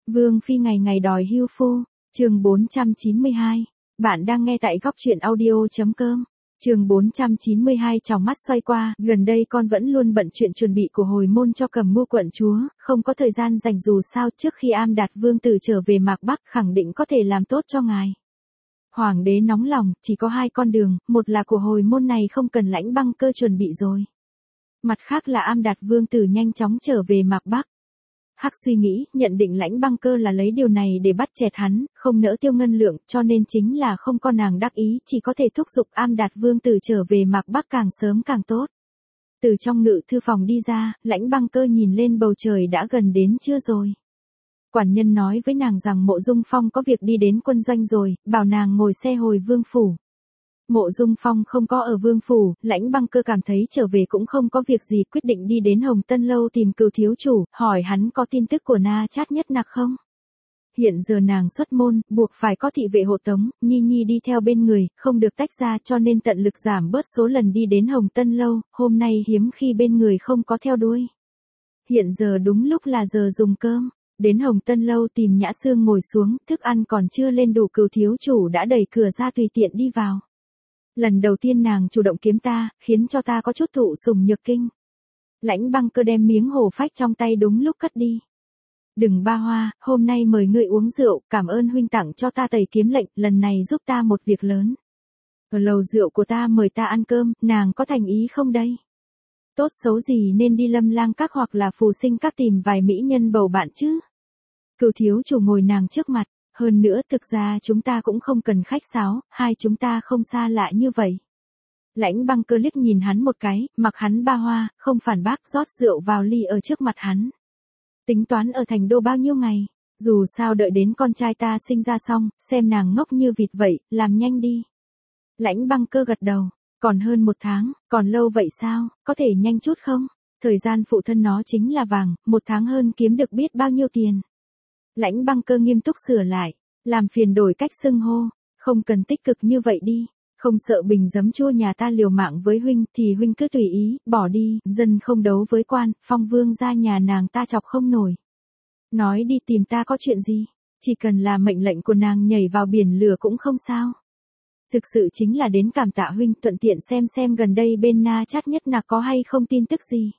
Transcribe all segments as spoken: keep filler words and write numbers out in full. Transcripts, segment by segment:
Vương phi ngày ngày đòi hưu phu, chương bốn trăm chín mươi hai. Bạn đang nghe tại góc truyện audio.com. Chương bốn trăm chín mươi hai tròng mắt xoay qua, gần đây con vẫn luôn bận chuyện chuẩn bị của hồi môn cho Cầm Ngu quận chúa, không có thời gian dành dù sao trước khi Am Đạt vương tử trở về Mạc Bắc khẳng định có thể làm tốt cho ngài. Hoàng đế nóng lòng, chỉ có hai con đường, một là của hồi môn này không cần Lãnh Băng Cơ chuẩn bị rồi. Mặt khác là Am Đạt vương tử nhanh chóng trở về Mạc Bắc. Hắc suy nghĩ, nhận định Lãnh Băng Cơ là lấy điều này để bắt chẹt hắn, không nỡ tiêu ngân lượng, cho nên chính là không có nàng đắc ý, chỉ có thể thúc giục Am Đạt vương tử trở về Mạc Bắc càng sớm càng tốt. Từ trong ngự thư phòng đi ra, Lãnh Băng Cơ nhìn lên bầu trời đã gần đến trưa rồi. Quản nhân nói với nàng rằng Mộ Dung Phong có việc đi đến quân doanh rồi, bảo nàng ngồi xe hồi vương phủ. Mộ Dung Phong không có ở vương phủ, Lãnh Băng Cơ cảm thấy trở về cũng không có việc gì, quyết định đi đến Hồng Tân Lâu tìm Cửu thiếu chủ, hỏi hắn có tin tức của Na Chát Nhất Nặc không. Hiện giờ nàng xuất môn, buộc phải có thị vệ hộ tống, Nhi Nhi đi theo bên người, không được tách ra cho nên tận lực giảm bớt số lần đi đến Hồng Tân Lâu, hôm nay hiếm khi bên người không có theo đuôi. Hiện giờ đúng lúc là giờ dùng cơm. Đến Hồng Tân Lâu tìm Nhã Sương ngồi xuống, thức ăn còn chưa lên đủ, Cửu thiếu chủ đã đẩy cửa ra tùy tiện đi vào. Lần đầu tiên nàng chủ động kiếm ta, khiến cho ta có chút thụ sủng nhược kinh. Lãnh Băng Cơ đem miếng hổ phách trong tay đúng lúc cất đi. Đừng ba hoa, hôm nay mời ngươi uống rượu, cảm ơn huynh tặng cho ta tẩy kiếm lệnh, lần này giúp ta một việc lớn. Ở lầu rượu của ta mời ta ăn cơm, nàng có thành ý không đây? Tốt xấu gì nên đi Lâm Lang Các hoặc là Phù Sinh Các tìm vài mỹ nhân bầu bạn chứ. Cửu thiếu chủ ngồi nàng trước mặt, hơn nữa thực ra chúng ta cũng không cần khách sáo, hai chúng ta không xa lạ như vậy. Lãnh Băng Cơ liếc nhìn hắn một cái, mặc hắn ba hoa, không phản bác, rót rượu vào ly ở trước mặt hắn. Tính toán ở thành đô bao nhiêu ngày, dù sao đợi đến con trai ta sinh ra xong, xem nàng ngốc như vịt vậy, làm nhanh đi. Lãnh Băng Cơ gật đầu, còn hơn một tháng, còn lâu vậy sao, có thể nhanh chút không? Thời gian phụ thân nó chính là vàng, một tháng hơn kiếm được biết bao nhiêu tiền. Lãnh Băng Cơ nghiêm túc sửa lại, làm phiền đổi cách xưng hô, không cần tích cực như vậy đi, không sợ bình giấm chua nhà ta liều mạng với huynh thì huynh cứ tùy ý, bỏ đi, dân không đấu với quan, Phong vương ra nhà nàng ta chọc không nổi. Nói đi tìm ta có chuyện gì, chỉ cần là mệnh lệnh của nàng nhảy vào biển lửa cũng không sao. Thực sự chính là đến cảm tạ huynh, thuận tiện xem xem gần đây bên Na Chát Nhất Nặc có hay không tin tức gì.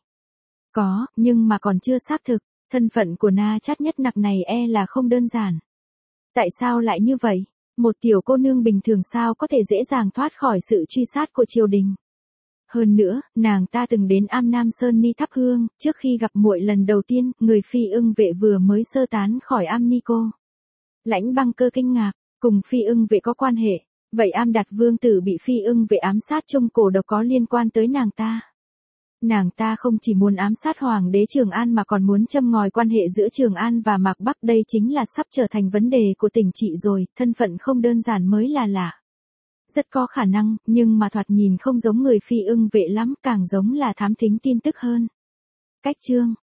Có, nhưng mà còn chưa xác thực. Thân phận của Na Chát Nhất Nặc này e là không đơn giản. Tại sao lại như vậy? Một tiểu cô nương bình thường sao có thể dễ dàng thoát khỏi sự truy sát của triều đình? Hơn nữa, nàng ta từng đến Am Nam Sơn Ni thắp hương, trước khi gặp muội lần đầu tiên, người Phi Ưng Vệ vừa mới sơ tán khỏi Am Ni cô. Lãnh Băng Cơ kinh ngạc, cùng Phi Ưng Vệ có quan hệ, vậy Am Đạt vương tử bị Phi Ưng Vệ ám sát trong cổ độc có liên quan tới nàng ta? Nàng ta không chỉ muốn ám sát Hoàng đế Trường An mà còn muốn châm ngòi quan hệ giữa Trường An và Mạc Bắc, đây chính là sắp trở thành vấn đề của tỉnh trị rồi, thân phận không đơn giản mới là lạ. Rất có khả năng, nhưng mà thoạt nhìn không giống người Phi Ưng Vệ lắm, càng giống là thám thính tin tức hơn. Cách chương,